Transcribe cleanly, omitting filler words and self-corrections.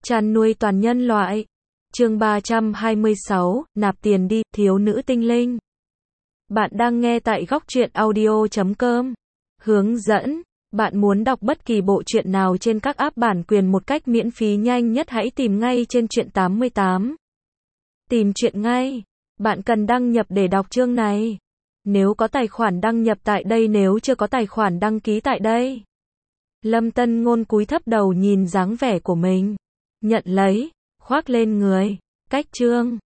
Chăn nuôi toàn nhân loại. Chương 326, nạp tiền đi, thiếu nữ tinh linh. Bạn đang nghe tại góc truyện audio.com. Hướng dẫn. Bạn muốn đọc bất kỳ bộ truyện nào trên các app bản quyền một cách miễn phí nhanh nhất, hãy tìm ngay trên truyện 88. Tìm truyện ngay. Bạn cần đăng nhập để đọc chương này. Nếu có tài khoản đăng nhập tại đây, nếu chưa có tài khoản đăng ký tại đây. Lâm Tân Ngôn cúi thấp đầu nhìn dáng vẻ của mình. Nhận lấy, khoác lên người. Cách chương.